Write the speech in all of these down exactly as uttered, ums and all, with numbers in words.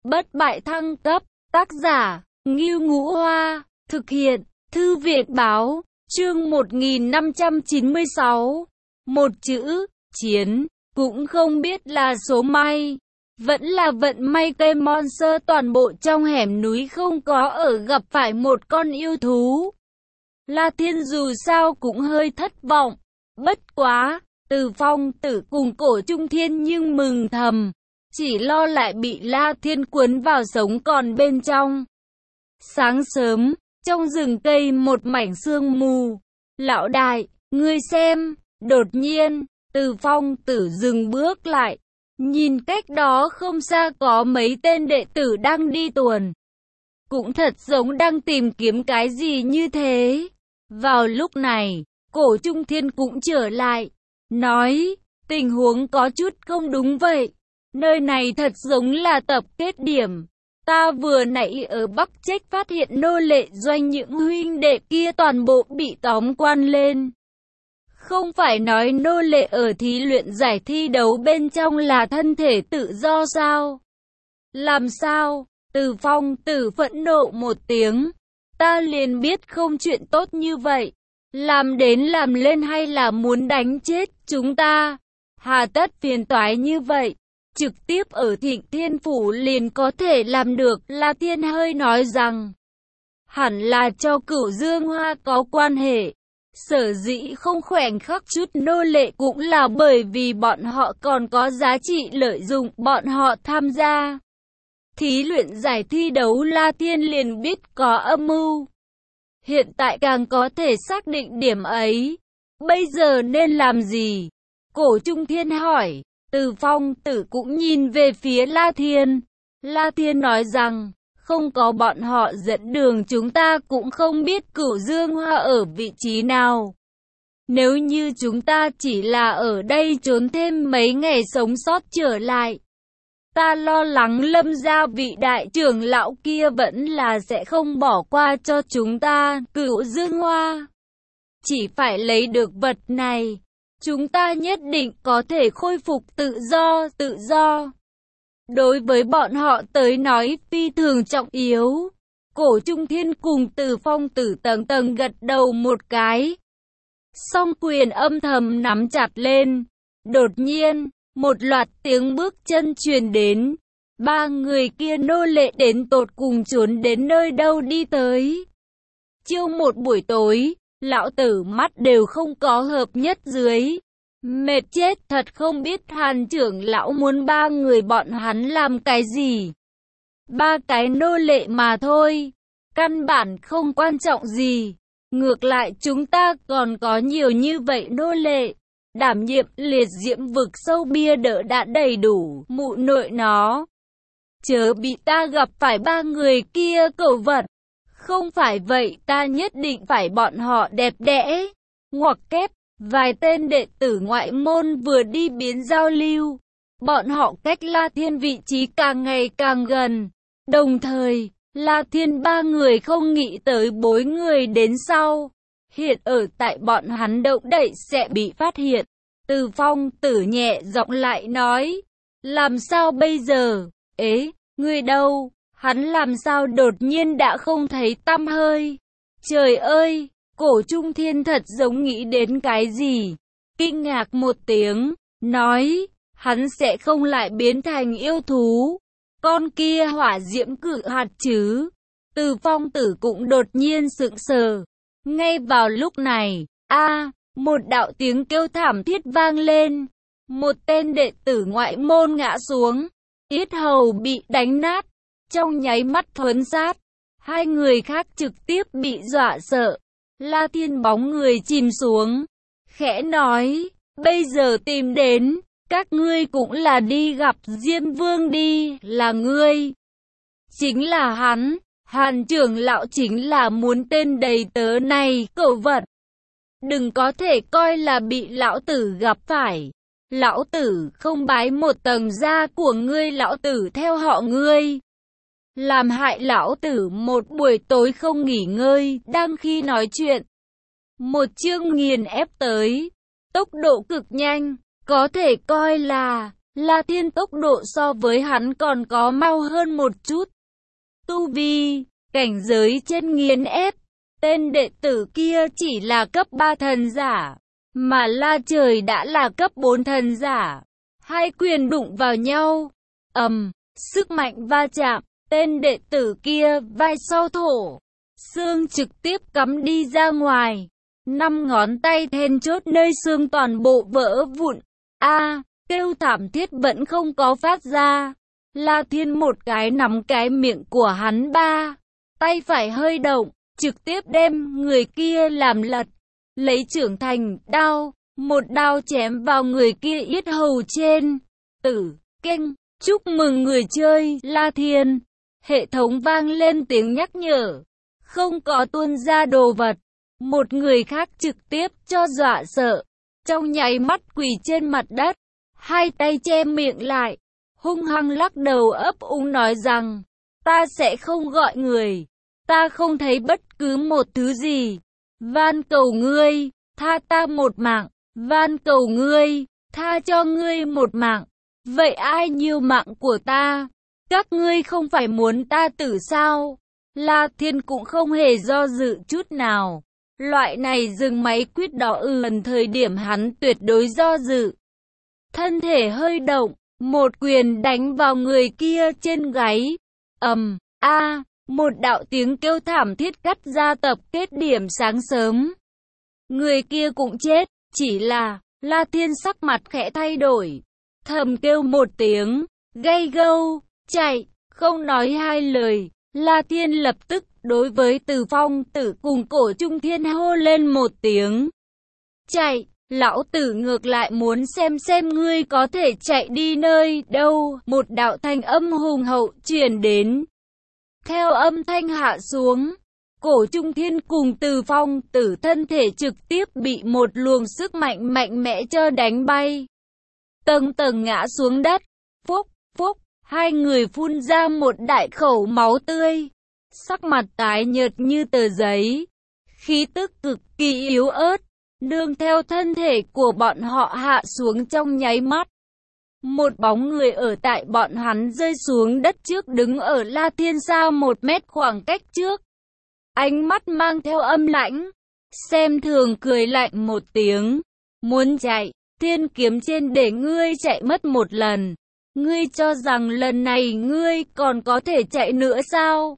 bất bại thăng cấp, tác giả, Ngưu Ngũ Hoa, thực hiện, Thư viện báo, chương một nghìn năm trăm chín mươi sáu. Một chữ, chiến, cũng không biết là số may, vẫn là vận may cây monster toàn bộ trong hẻm núi không có ở gặp phải một con yêu thú. La Thiên dù sao cũng hơi thất vọng, bất quá, Từ Phong Tử cùng Cổ Trung Thiên nhưng mừng thầm, chỉ lo lại bị La Thiên cuốn vào sống còn bên trong. Sáng sớm, trong rừng cây một mảnh sương mù, lão đại, ngươi xem, đột nhiên, Từ Phong Tử dừng bước lại, nhìn cách đó không xa có mấy tên đệ tử đang đi tuần. Cũng thật giống đang tìm kiếm cái gì như thế. Vào lúc này, Cổ Trung Thiên cũng trở lại, nói, tình huống có chút không đúng vậy. Nơi này thật giống là tập kết điểm. Ta vừa nãy ở Bắc Trách phát hiện nô lệ doanh những huynh đệ kia toàn bộ bị tóm quan lên. Không phải nói nô lệ ở thí luyện giải thi đấu bên trong là thân thể tự do sao? Làm sao? Từ Phong Tử phẫn nộ một tiếng. Ta liền biết không chuyện tốt như vậy. Làm đến làm lên hay là muốn đánh chết chúng ta? Hà tất phiền toái như vậy? Trực tiếp ở Thịnh Thiên Phủ liền có thể làm được. La Thiên hơi nói rằng, hẳn là cho Cửu Dương Hoa có quan hệ. Sở dĩ không khoảnh khắc chút nô lệ cũng là bởi vì bọn họ còn có giá trị lợi dụng bọn họ tham gia. Thí luyện giải thi đấu La Thiên liền biết có âm mưu. Hiện tại càng có thể xác định điểm ấy. Bây giờ nên làm gì? Cổ Trung Thiên hỏi. Từ Phong Tử cũng nhìn về phía La Thiên. La Thiên nói rằng, không có bọn họ dẫn đường chúng ta cũng không biết Cửu Dương Hoa ở vị trí nào. Nếu như chúng ta chỉ là ở đây trốn thêm mấy ngày sống sót trở lại, ta lo lắng Lâm gia vị đại trưởng lão kia vẫn là sẽ không bỏ qua cho chúng ta. Cửu Dương Hoa chỉ phải lấy được vật này, chúng ta nhất định có thể khôi phục tự do, tự do. Đối với bọn họ tới nói phi thường trọng yếu. Cổ Trung Thiên cùng Từ Phong Tử tầng tầng gật đầu một cái. Song quyền âm thầm nắm chặt lên. Đột nhiên, một loạt tiếng bước chân truyền đến. Ba người kia nô lệ đến tột cùng trốn đến nơi đâu đi tới. Chiêu một buổi tối, lão tử mắt đều không có hợp nhất dưới. Mệt chết thật, không biết Hàn trưởng lão muốn ba người bọn hắn làm cái gì. Ba cái nô lệ mà thôi, căn bản không quan trọng gì. Ngược lại chúng ta còn có nhiều như vậy nô lệ. Đảm nhiệm liệt diễm vực sâu bia đỡ đã đầy đủ, mụ nội nó. Chớ bị ta gặp phải ba người kia cẩu vật. Không phải vậy ta nhất định phải bọn họ đẹp đẽ. Ngoặc kép. Vài tên đệ tử ngoại môn vừa đi biến giao lưu. Bọn họ cách La Thiên vị trí càng ngày càng gần. Đồng thời, La Thiên ba người không nghĩ tới bối người đến sau. Hiện ở tại bọn hắn động đậy sẽ bị phát hiện. Từ Phong Tử nhẹ giọng lại nói. Làm sao bây giờ? Ế, người đâu? Hắn làm sao đột nhiên đã không thấy tăm hơi? Trời ơi! Cổ Trung Thiên thật giống nghĩ đến cái gì, kinh ngạc một tiếng, nói, hắn sẽ không lại biến thành yêu thú, con kia hỏa diễm cự hạt chứ. Từ Phong Tử cũng đột nhiên sững sờ. Ngay vào lúc này, a, một đạo tiếng kêu thảm thiết vang lên, một tên đệ tử ngoại môn ngã xuống, yết hầu bị đánh nát, trong nháy mắt thuấn sát, hai người khác trực tiếp bị dọa sợ. La Thiên bóng người chìm xuống, khẽ nói, bây giờ tìm đến, các ngươi cũng là đi gặp Diêm Vương đi, là ngươi. Chính là hắn, Hàn trưởng lão chính là muốn tên đầy tớ này, cẩu vật. Đừng có thể coi là bị lão tử gặp phải. Lão tử không bái một tầng da của ngươi, lão tử theo họ ngươi. Làm hại lão tử một buổi tối không nghỉ ngơi, đang khi nói chuyện. Một chương nghiền ép tới, tốc độ cực nhanh, có thể coi là La Thiên tốc độ so với hắn còn có mau hơn một chút. Tu vi, cảnh giới trên nghiền ép, tên đệ tử kia chỉ là cấp ba thần giả, mà La Trời đã là cấp bốn thần giả. Hai quyền đụng vào nhau, ầm, sức mạnh va chạm, tên đệ tử kia vai sau thổ, xương trực tiếp cắm đi ra ngoài. Năm ngón tay then chốt nơi xương toàn bộ vỡ vụn. A, kêu thảm thiết vẫn không có phát ra. La Thiên một cái nắm cái miệng của hắn ba, tay phải hơi động, trực tiếp đem người kia làm lật, lấy trưởng thành đao, một đao chém vào người kia yết hầu trên. Tử, keng, chúc mừng người chơi, La Thiên. Hệ thống vang lên tiếng nhắc nhở, không có tuôn ra đồ vật. Một người khác trực tiếp cho dọa sợ, trong nháy mắt quỳ trên mặt đất, hai tay che miệng lại, hung hăng lắc đầu ấp úng nói rằng, ta sẽ không gọi người, ta không thấy bất cứ một thứ gì, van cầu ngươi, tha ta một mạng, van cầu ngươi, tha cho ngươi một mạng, vậy ai nhiêu mạng của ta, các ngươi không phải muốn ta tử sao? La Thiên cũng không hề do dự chút nào. Loại này dừng máy quýt đỏ ườn thời điểm hắn tuyệt đối do dự. Thân thể hơi động, một quyền đánh vào người kia trên gáy. Ầm, a, một đạo tiếng kêu thảm thiết cắt ra tập kết điểm sáng sớm. Người kia cũng chết, chỉ là La Thiên sắc mặt khẽ thay đổi, thầm kêu một tiếng, gay gâu, chạy, không nói hai lời. La Thiên lập tức đối với Từ Phong Tử cùng Cổ Trung Thiên hô lên một tiếng. Chạy, lão tử ngược lại muốn xem xem ngươi có thể chạy đi nơi đâu. Một đạo thanh âm hùng hậu truyền đến. Theo âm thanh hạ xuống, Cổ Trung Thiên cùng Từ Phong Tử thân thể trực tiếp bị một luồng sức mạnh mạnh mẽ cho đánh bay. Tầng tầng ngã xuống đất. Phúc, phúc. Hai người phun ra một đại khẩu máu tươi, sắc mặt tái nhợt như tờ giấy, khí tức cực kỳ yếu ớt, nương theo thân thể của bọn họ hạ xuống trong nháy mắt. Một bóng người ở tại bọn hắn rơi xuống đất trước đứng ở La Thiên xa một mét khoảng cách trước. Ánh mắt mang theo âm lãnh, xem thường cười lạnh một tiếng, muốn chạy, thiên kiếm trên để ngươi chạy mất một lần. Ngươi cho rằng lần này ngươi còn có thể chạy nữa sao?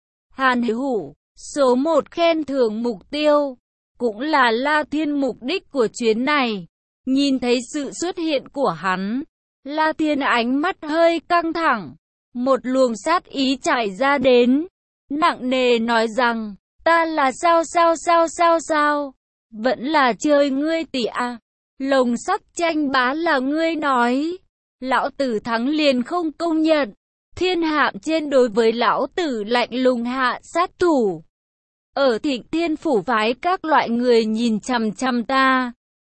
Hàn Hữu, số một khen thưởng mục tiêu, cũng là La Thiên mục đích của chuyến này. Nhìn thấy sự xuất hiện của hắn, La Thiên ánh mắt hơi căng thẳng, một luồng sát ý trải ra đến, nặng nề nói rằng, ta là sao sao sao sao sao, vẫn là chơi ngươi tỷ à, lồng sắt tranh bá là ngươi nói. Lão tử thắng liền không công nhận, thiên hạm trên đối với lão tử lạnh lùng hạ sát thủ. Ở Thịnh Thiên phủ phái các loại người nhìn chằm chằm ta.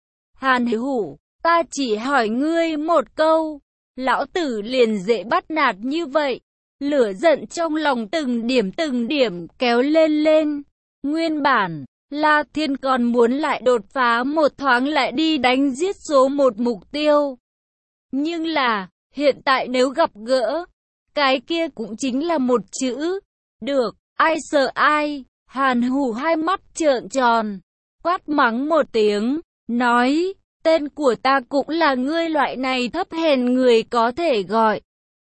Hàn Hữu, ta chỉ hỏi ngươi một câu, lão tử liền dễ bắt nạt như vậy. Lửa giận trong lòng từng điểm từng điểm kéo lên lên. Nguyên bản, La Thiên còn muốn lại đột phá một thoáng lại đi đánh giết số một mục tiêu. Nhưng là, hiện tại nếu gặp gỡ, cái kia cũng chính là một chữ. Được, ai sợ ai? Hàn Hủ hai mắt trợn tròn, quát mắng một tiếng, nói, tên của ta cũng là ngươi loại này thấp hèn người có thể gọi.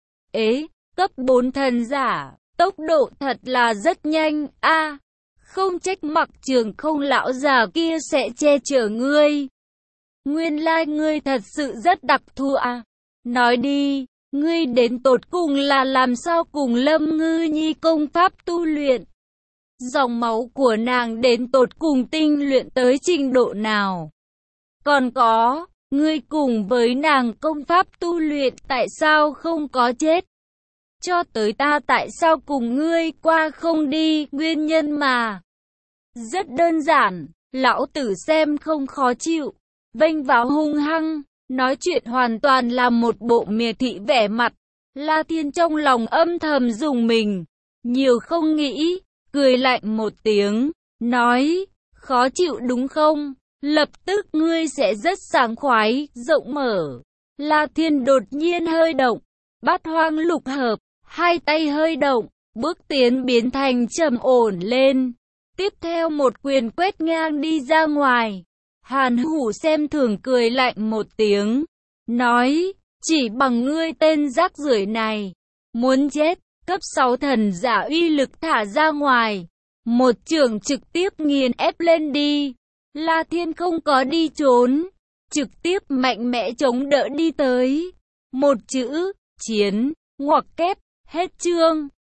Ế, cấp bốn thần giả, tốc độ thật là rất nhanh, a à, không trách Mặc Trường Không lão già kia sẽ che chở ngươi. Nguyên lai like ngươi thật sự rất đặc thù à. Nói đi, ngươi đến tột cùng là làm sao cùng Lâm Ngư Nhi công pháp tu luyện? Dòng máu của nàng đến tột cùng tinh luyện tới trình độ nào? Còn có, ngươi cùng với nàng công pháp tu luyện tại sao không có chết? Cho tới ta tại sao cùng ngươi qua không đi, nguyên nhân mà. Rất đơn giản, lão tử xem không khó chịu, vênh vào hung hăng, nói chuyện hoàn toàn là một bộ miệt thị vẻ mặt. La Thiên trong lòng âm thầm dùng mình, nhiều không nghĩ, cười lạnh một tiếng, nói, khó chịu đúng không? Lập tức ngươi sẽ rất sảng khoái, rộng mở. La Thiên đột nhiên hơi động, bát hoang lục hợp, hai tay hơi động, bước tiến biến thành trầm ổn lên. Tiếp theo một quyền quét ngang đi ra ngoài. Hàn Hủ xem thường cười lạnh một tiếng, nói, chỉ bằng ngươi tên rác rưởi này, muốn chết, cấp sáu thần giả uy lực thả ra ngoài. Một chưởng trực tiếp nghiền ép lên đi. La Thiên không có đi trốn, trực tiếp mạnh mẽ chống đỡ đi tới. Một chữ, chiến, ngoặc kép, hết chương.